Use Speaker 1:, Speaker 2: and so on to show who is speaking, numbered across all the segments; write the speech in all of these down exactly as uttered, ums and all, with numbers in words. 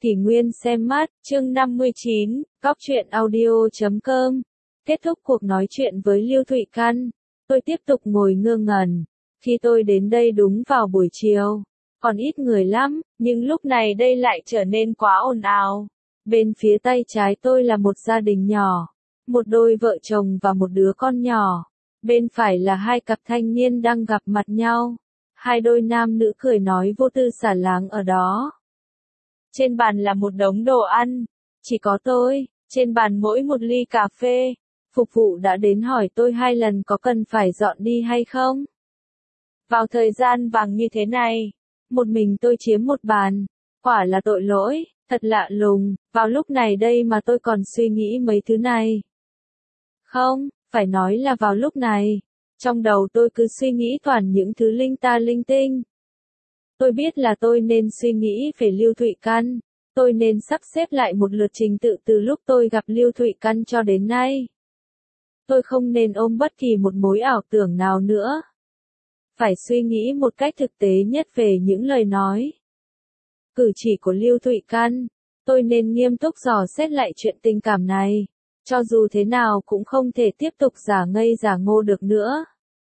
Speaker 1: Kỷ Nguyên xem mắt, chương năm mươi chín, góc truyện audio chấm com. Kết thúc cuộc nói chuyện với Lưu Thụy Căn, tôi tiếp tục ngồi ngơ ngẩn. Khi tôi đến đây đúng vào buổi chiều, còn ít người lắm, nhưng lúc này đây lại trở nên quá ồn ào. Bên phía tay trái tôi là một gia đình nhỏ, một đôi vợ chồng và một đứa con nhỏ. Bên phải là hai cặp thanh niên đang gặp mặt nhau. Hai đôi nam nữ cười nói vô tư xả láng ở đó. Trên bàn là một đống đồ ăn, chỉ có tôi, trên bàn mỗi một ly cà phê. Phục vụ đã đến hỏi tôi hai lần có cần phải dọn đi hay không. Vào thời gian vàng như thế này, một mình tôi chiếm một bàn, quả là tội lỗi, thật lạ lùng, vào lúc này đây mà tôi còn suy nghĩ mấy thứ này. Không, phải nói là vào lúc này, trong đầu tôi cứ suy nghĩ toàn những thứ linh ta linh tinh. Tôi biết là tôi nên suy nghĩ về Lưu Thụy Căn, tôi nên sắp xếp lại một lượt trình tự từ lúc tôi gặp Lưu Thụy Căn cho đến nay. Tôi không nên ôm bất kỳ một mối ảo tưởng nào nữa. Phải suy nghĩ một cách thực tế nhất về những lời nói, cử chỉ của Lưu Thụy Căn. Tôi nên nghiêm túc dò xét lại chuyện tình cảm này. Cho dù thế nào cũng không thể tiếp tục giả ngây giả ngô được nữa.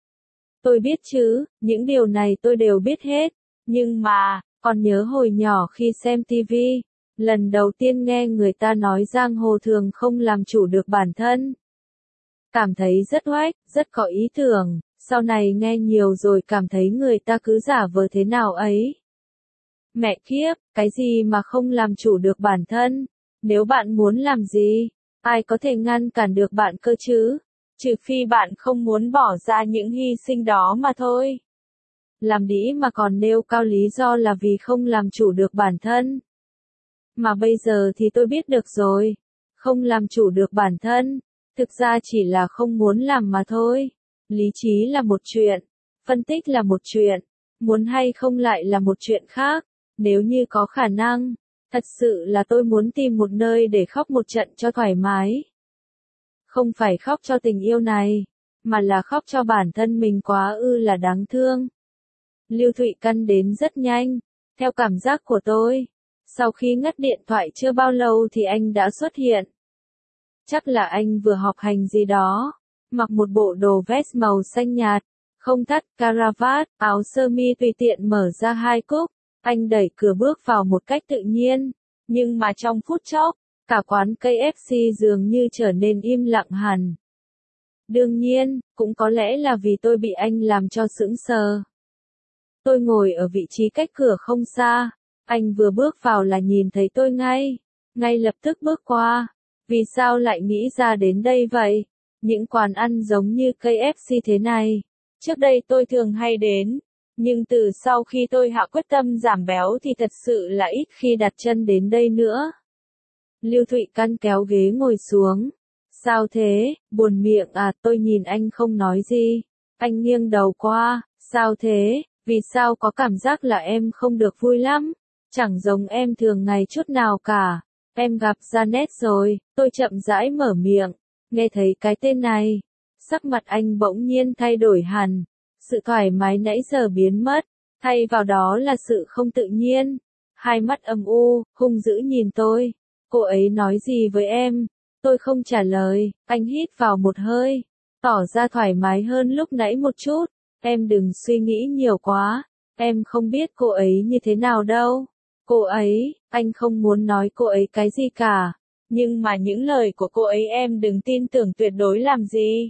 Speaker 1: Tôi biết chứ, những điều này tôi đều biết hết. Nhưng mà, còn nhớ hồi nhỏ khi xem ti vi, lần đầu tiên nghe người ta nói giang hồ thường không làm chủ được bản thân. Cảm thấy rất oách, rất có ý tưởng, sau này nghe nhiều rồi cảm thấy người ta cứ giả vờ thế nào ấy. Mẹ kiếp, cái gì mà không làm chủ được bản thân? Nếu bạn muốn làm gì, ai có thể ngăn cản được bạn cơ chứ? Trừ phi bạn không muốn bỏ ra những hy sinh đó mà thôi. Làm đĩ mà còn nêu cao lý do là vì không làm chủ được bản thân. Mà bây giờ thì tôi biết được rồi. Không làm chủ được bản thân, thực ra chỉ là không muốn làm mà thôi. Lý trí là một chuyện, phân tích là một chuyện, muốn hay không lại là một chuyện khác. Nếu như có khả năng, thật sự là tôi muốn tìm một nơi để khóc một trận cho thoải mái. Không phải khóc cho tình yêu này, mà là khóc cho bản thân mình quá ư là đáng thương. Lưu Thụy Căn đến rất nhanh, theo cảm giác của tôi. Sau khi ngắt điện thoại chưa bao lâu thì anh đã xuất hiện. Chắc là anh vừa học hành gì đó, mặc một bộ đồ vest màu xanh nhạt, không thắt caravat, áo sơ mi tùy tiện mở ra hai cúc. Anh đẩy cửa bước vào một cách tự nhiên, nhưng mà trong phút chốc, cả quán ca ép xê dường như trở nên im lặng hẳn. Đương nhiên, cũng có lẽ là vì tôi bị anh làm cho sững sờ. Tôi ngồi ở vị trí cách cửa không xa, anh vừa bước vào là nhìn thấy tôi ngay, ngay lập tức bước qua. Vì sao lại nghĩ ra đến đây vậy? Những quán ăn giống như ca ép xê thế này, trước đây tôi thường hay đến, nhưng từ sau khi tôi hạ quyết tâm giảm béo thì thật sự là ít khi đặt chân đến đây nữa. Lưu Thụy Căn kéo ghế ngồi xuống. Sao thế, buồn miệng à? Tôi nhìn anh không nói gì. Anh nghiêng đầu qua. Sao thế, vì sao có cảm giác là em không được vui lắm? Chẳng giống em thường ngày chút nào cả. Em gặp Janet rồi. Tôi chậm rãi mở miệng. Nghe thấy cái tên này, sắc mặt anh bỗng nhiên thay đổi hẳn. Sự thoải mái nãy giờ biến mất, thay vào đó là sự không tự nhiên. Hai mắt âm u, hung dữ nhìn tôi. Cô ấy nói gì với em? Tôi không trả lời. Anh hít vào một hơi, tỏ ra thoải mái hơn lúc nãy một chút. Em đừng suy nghĩ nhiều quá. Em không biết cô ấy như thế nào đâu. Cô ấy, anh không muốn nói cô ấy cái gì cả. Nhưng mà những lời của cô ấy em đừng tin tưởng tuyệt đối làm gì.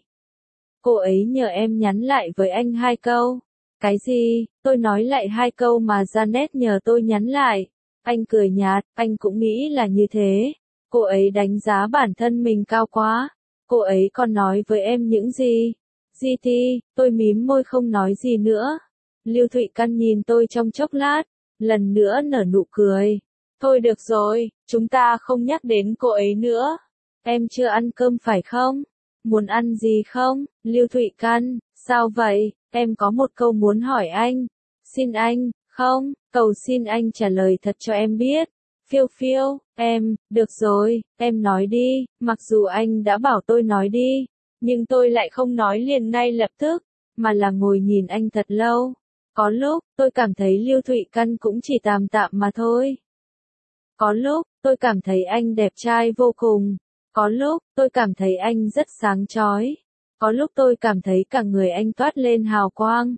Speaker 1: Cô ấy nhờ em nhắn lại với anh hai câu. Cái gì? Tôi nói lại hai câu mà Janet nhờ tôi nhắn lại. Anh cười nhạt, anh cũng nghĩ là như thế. Cô ấy đánh giá bản thân mình cao quá. Cô ấy còn nói với em những gì? giê tê, tôi mím môi không nói gì nữa. Lưu Thụy Căn nhìn tôi trong chốc lát, lần nữa nở nụ cười. Thôi được rồi, chúng ta không nhắc đến cô ấy nữa. Em chưa ăn cơm phải không? Muốn ăn gì không? Lưu Thụy Căn, sao vậy? Em có một câu muốn hỏi anh. Xin anh, không, cầu xin anh trả lời thật cho em biết. Phiêu phiêu, em, được rồi, em nói đi, mặc dù anh đã bảo tôi nói đi, nhưng tôi lại không nói liền ngay lập tức, mà là ngồi nhìn anh thật lâu. Có lúc, tôi cảm thấy Lưu Thụy Căn cũng chỉ tạm tạm mà thôi. Có lúc, tôi cảm thấy anh đẹp trai vô cùng. Có lúc, tôi cảm thấy anh rất sáng chói. Có lúc tôi cảm thấy cả người anh toát lên hào quang.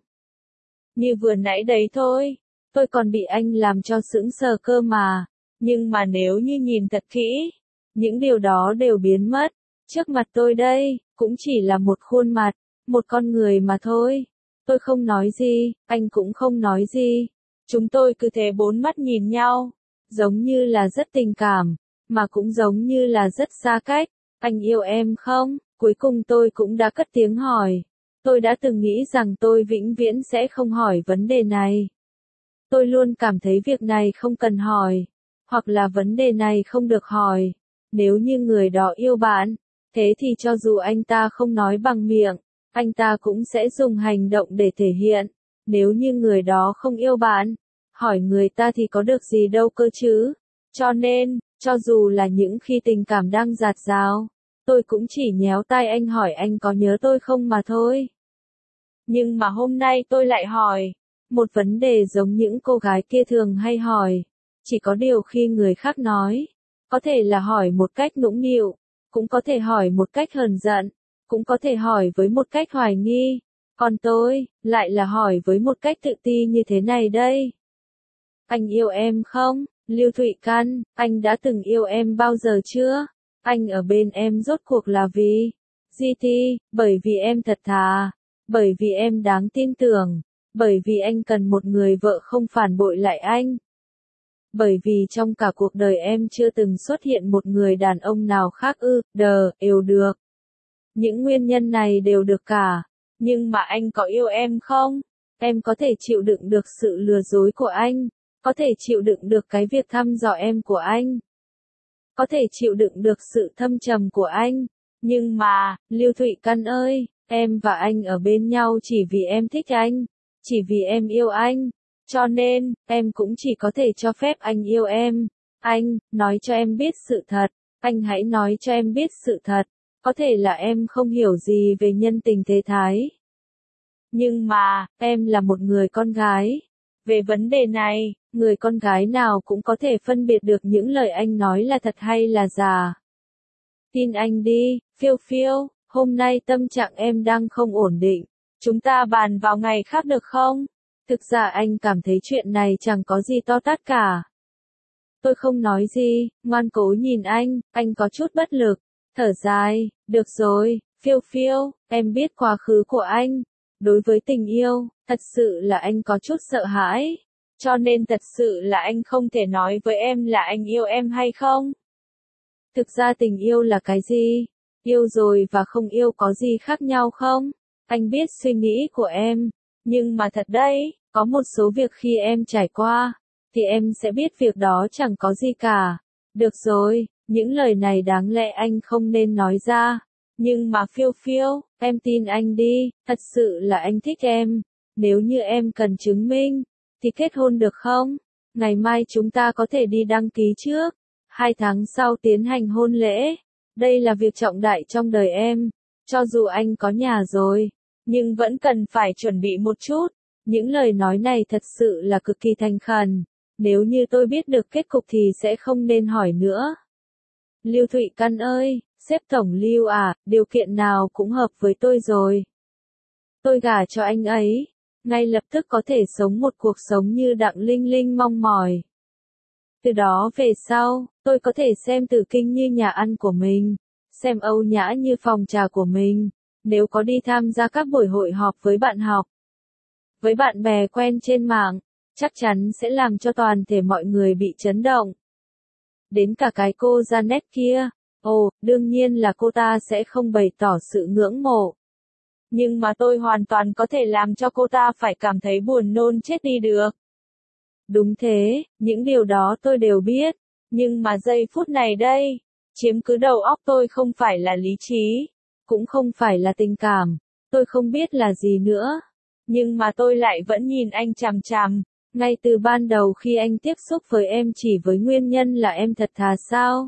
Speaker 1: Như vừa nãy đấy thôi, tôi còn bị anh làm cho sững sờ cơ mà. Nhưng mà nếu như nhìn thật kỹ, những điều đó đều biến mất. Trước mặt tôi đây, cũng chỉ là một khuôn mặt, một con người mà thôi. Tôi không nói gì, anh cũng không nói gì. Chúng tôi cứ thế bốn mắt nhìn nhau, giống như là rất tình cảm, mà cũng giống như là rất xa cách. Anh yêu em không? Cuối cùng tôi cũng đã cất tiếng hỏi. Tôi đã từng nghĩ rằng tôi vĩnh viễn sẽ không hỏi vấn đề này. Tôi luôn cảm thấy việc này không cần hỏi, hoặc là vấn đề này không được hỏi. Nếu như người đó yêu bạn, thế thì cho dù anh ta không nói bằng miệng, anh ta cũng sẽ dùng hành động để thể hiện. Nếu như người đó không yêu bạn, hỏi người ta thì có được gì đâu cơ chứ. Cho nên, cho dù là những khi tình cảm đang dạt dào, tôi cũng chỉ nhéo tai anh hỏi anh có nhớ tôi không mà thôi. Nhưng mà hôm nay tôi lại hỏi một vấn đề giống những cô gái kia thường hay hỏi. Chỉ có điều khi người khác nói, có thể là hỏi một cách nũng nịu, cũng có thể hỏi một cách hờn giận, cũng có thể hỏi với một cách hoài nghi. Còn tôi, lại là hỏi với một cách tự ti như thế này đây. Anh yêu em không? Lưu Thụy Căn, anh đã từng yêu em bao giờ chưa? Anh ở bên em rốt cuộc là vì giê tê, bởi vì em thật thà, bởi vì em đáng tin tưởng, bởi vì anh cần một người vợ không phản bội lại anh. Bởi vì trong cả cuộc đời em chưa từng xuất hiện một người đàn ông nào khác ư, đờ, yêu được. Những nguyên nhân này đều được cả, nhưng mà anh có yêu em không? Em có thể chịu đựng được sự lừa dối của anh, có thể chịu đựng được cái việc thăm dò em của anh, có thể chịu đựng được sự thâm trầm của anh. Nhưng mà, Lưu Thụy Căn ơi, em và anh ở bên nhau chỉ vì em thích anh, chỉ vì em yêu anh. Cho nên, em cũng chỉ có thể cho phép anh yêu em. Anh, nói cho em biết sự thật. Anh hãy nói cho em biết sự thật. Có thể là em không hiểu gì về nhân tình thế thái. Nhưng mà, em là một người con gái. Về vấn đề này, người con gái nào cũng có thể phân biệt được những lời anh nói là thật hay là giả. Tin anh đi, Phiêu Phiêu, hôm nay tâm trạng em đang không ổn định. Chúng ta bàn vào ngày khác được không? Thực ra anh cảm thấy chuyện này chẳng có gì to tát cả. Tôi không nói gì, ngoan cố nhìn anh, anh có chút bất lực. Thở dài, được rồi, Phiêu Phiêu, em biết quá khứ của anh. Đối với tình yêu, thật sự là anh có chút sợ hãi. Cho nên thật sự là anh không thể nói với em là anh yêu em hay không. Thực ra tình yêu là cái gì? Yêu rồi và không yêu có gì khác nhau không? Anh biết suy nghĩ của em. Nhưng mà thật đấy, có một số việc khi em trải qua, thì em sẽ biết việc đó chẳng có gì cả. Được rồi, những lời này đáng lẽ anh không nên nói ra. Nhưng mà Phiêu Phiêu, em tin anh đi, thật sự là anh thích em. Nếu như em cần chứng minh, thì kết hôn được không? Ngày mai chúng ta có thể đi đăng ký trước. Hai tháng sau tiến hành hôn lễ. Đây là việc trọng đại trong đời em. Cho dù anh có nhà rồi, nhưng vẫn cần phải chuẩn bị một chút. Những lời nói này thật sự là cực kỳ thành khẩn. Nếu như tôi biết được kết cục thì sẽ không nên hỏi nữa. Lưu Thụy Căn ơi, sếp tổng Lưu à, điều kiện nào cũng hợp với tôi rồi. Tôi gả cho anh ấy, ngay lập tức có thể sống một cuộc sống như Đặng Linh Linh mong mỏi. Từ đó về sau, tôi có thể xem Tử Kinh như nhà ăn của mình, xem Âu Nhã như phòng trà của mình, nếu có đi tham gia các buổi hội họp với bạn học, với bạn bè quen trên mạng, chắc chắn sẽ làm cho toàn thể mọi người bị chấn động. Đến cả cái cô Janet kia, ồ, đương nhiên là cô ta sẽ không bày tỏ sự ngưỡng mộ. Nhưng mà tôi hoàn toàn có thể làm cho cô ta phải cảm thấy buồn nôn chết đi được. Đúng thế, những điều đó tôi đều biết, nhưng mà giây phút này đây, chiếm cứ đầu óc tôi không phải là lý trí, cũng không phải là tình cảm, tôi không biết là gì nữa. Nhưng mà tôi lại vẫn nhìn anh chằm chằm, ngay từ ban đầu khi anh tiếp xúc với em chỉ với nguyên nhân là em thật thà sao?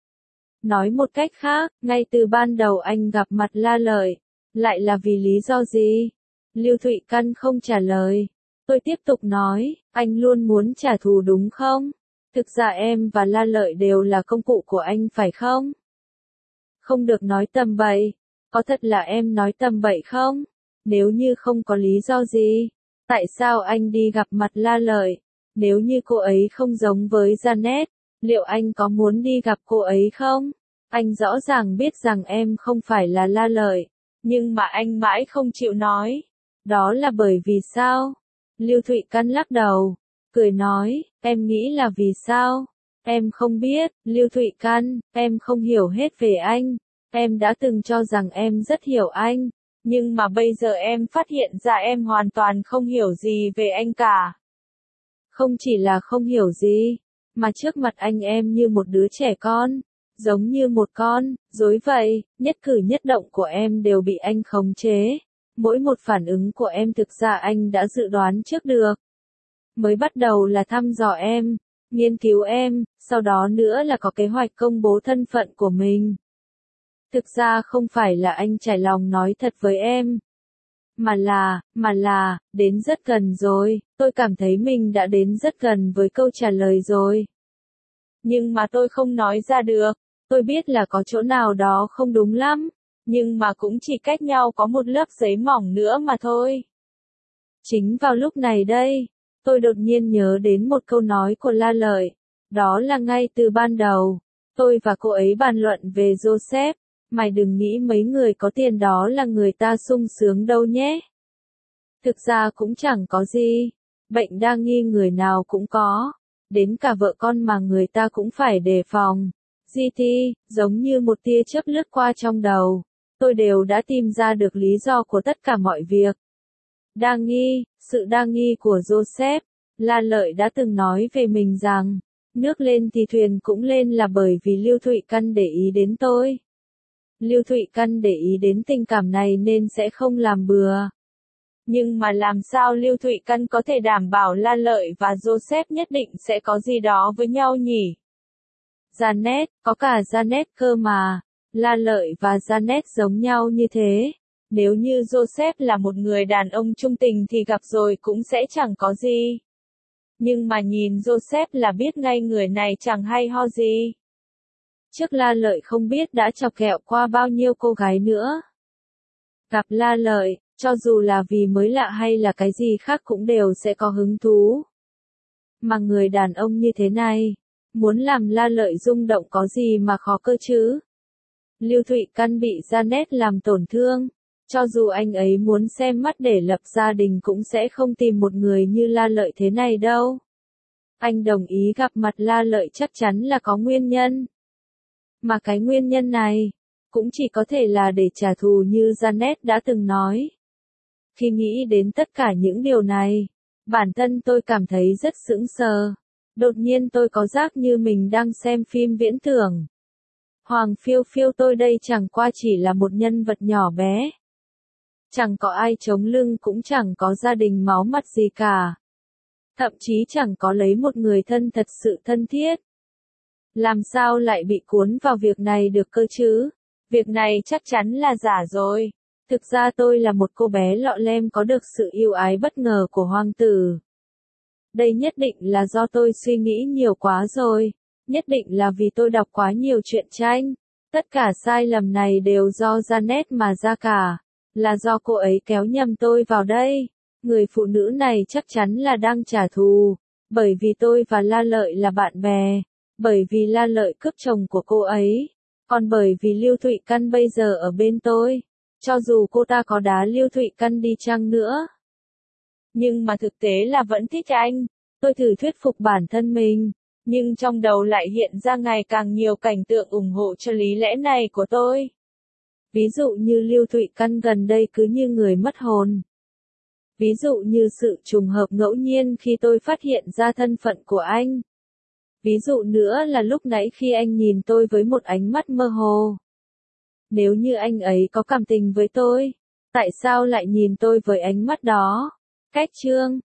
Speaker 1: Nói một cách khác, ngay từ ban đầu anh gặp mặt La Lợi, lại là vì lý do gì? Lưu Thụy Căn không trả lời. Tôi tiếp tục nói, anh luôn muốn trả thù đúng không? Thực ra em và La Lợi đều là công cụ của anh phải không? Không được nói tầm bậy. Có thật là em nói tầm bậy không? Nếu như không có lý do gì, tại sao anh đi gặp mặt La Lợi? Nếu như cô ấy không giống với Janet, liệu anh có muốn đi gặp cô ấy không? Anh rõ ràng biết rằng em không phải là La Lợi, nhưng mà anh mãi không chịu nói. Đó là bởi vì sao? Lưu Thụy Căn lắc đầu, cười nói, em nghĩ là vì sao? Em không biết, Lưu Thụy Căn, em không hiểu hết về anh. Em đã từng cho rằng em rất hiểu anh, nhưng mà bây giờ em phát hiện ra em hoàn toàn không hiểu gì về anh cả. Không chỉ là không hiểu gì, mà trước mặt anh em như một đứa trẻ con, giống như một con rối vậy, nhất cử nhất động của em đều bị anh khống chế. Mỗi một phản ứng của em thực ra anh đã dự đoán trước được. Mới bắt đầu là thăm dò em, nghiên cứu em, sau đó nữa là có kế hoạch công bố thân phận của mình. Thực ra không phải là anh trải lòng nói thật với em. Mà là, mà là, đến rất gần rồi, tôi cảm thấy mình đã đến rất gần với câu trả lời rồi. Nhưng mà tôi không nói ra được, tôi biết là có chỗ nào đó không đúng lắm, nhưng mà cũng chỉ cách nhau có một lớp giấy mỏng nữa mà thôi. Chính vào lúc này đây, tôi đột nhiên nhớ đến một câu nói của La Lợi, đó là ngay từ ban đầu, tôi và cô ấy bàn luận về Joseph. Mày đừng nghĩ mấy người có tiền đó là người ta sung sướng đâu nhé. Thực ra cũng chẳng có gì. Bệnh đa nghi người nào cũng có. Đến cả vợ con mà người ta cũng phải đề phòng. giê tê, giống như một tia chớp lướt qua trong đầu. Tôi đều đã tìm ra được lý do của tất cả mọi việc. Đa nghi, sự đa nghi của Joseph. La Lợi đã từng nói về mình rằng, nước lên thì thuyền cũng lên là bởi vì Lưu Thụy Căn để ý đến tôi. Lưu Thụy Căn để ý đến tình cảm này nên sẽ không làm bừa. Nhưng mà làm sao Lưu Thụy Căn có thể đảm bảo La Lợi và Joseph nhất định sẽ có gì đó với nhau nhỉ? Janet, có cả Janet cơ mà. La Lợi và Janet giống nhau như thế. Nếu như Joseph là một người đàn ông trung tình thì gặp rồi cũng sẽ chẳng có gì. Nhưng mà nhìn Joseph là biết ngay người này chẳng hay ho gì. Trước La Lợi không biết đã chọc ghẹo qua bao nhiêu cô gái nữa. Gặp La Lợi, cho dù là vì mới lạ hay là cái gì khác cũng đều sẽ có hứng thú. Mà người đàn ông như thế này, muốn làm La Lợi rung động có gì mà khó cơ chứ? Lưu Thụy Căn bị Janet làm tổn thương. Cho dù anh ấy muốn xem mắt để lập gia đình cũng sẽ không tìm một người như La Lợi thế này đâu. Anh đồng ý gặp mặt La Lợi chắc chắn là có nguyên nhân. Mà cái nguyên nhân này, cũng chỉ có thể là để trả thù như Janet đã từng nói. Khi nghĩ đến tất cả những điều này, bản thân tôi cảm thấy rất sững sờ. Đột nhiên tôi có giác như mình đang xem phim viễn tưởng. Hoàng phiêu phiêu tôi đây chẳng qua chỉ là một nhân vật nhỏ bé. Chẳng có ai chống lưng cũng chẳng có gia đình máu mặt gì cả. Thậm chí chẳng có lấy một người thân thật sự thân thiết. Làm sao lại bị cuốn vào việc này được cơ chứ? Việc này chắc chắn là giả rồi. Thực ra tôi là một cô bé lọ lem có được sự yêu ái bất ngờ của hoàng tử. Đây nhất định là do tôi suy nghĩ nhiều quá rồi. Nhất định là vì tôi đọc quá nhiều truyện tranh. Tất cả sai lầm này đều do Janet mà ra cả. Là do cô ấy kéo nhầm tôi vào đây. Người phụ nữ này chắc chắn là đang trả thù. Bởi vì tôi và La Lợi là bạn bè. Bởi vì La Lợi cướp chồng của cô ấy. Còn bởi vì Lưu Thụy Căn bây giờ ở bên tôi. Cho dù cô ta có đá Lưu Thụy Căn đi chăng nữa. Nhưng mà thực tế là vẫn thích anh. Tôi thử thuyết phục bản thân mình. Nhưng trong đầu lại hiện ra ngày càng nhiều cảnh tượng ủng hộ cho lý lẽ này của tôi. Ví dụ như Lưu Thụy Căn gần đây cứ như người mất hồn. Ví dụ như sự trùng hợp ngẫu nhiên khi tôi phát hiện ra thân phận của anh. Ví dụ nữa là lúc nãy khi anh nhìn tôi với một ánh mắt mơ hồ. Nếu như anh ấy có cảm tình với tôi, tại sao lại nhìn tôi với ánh mắt đó? Cách chương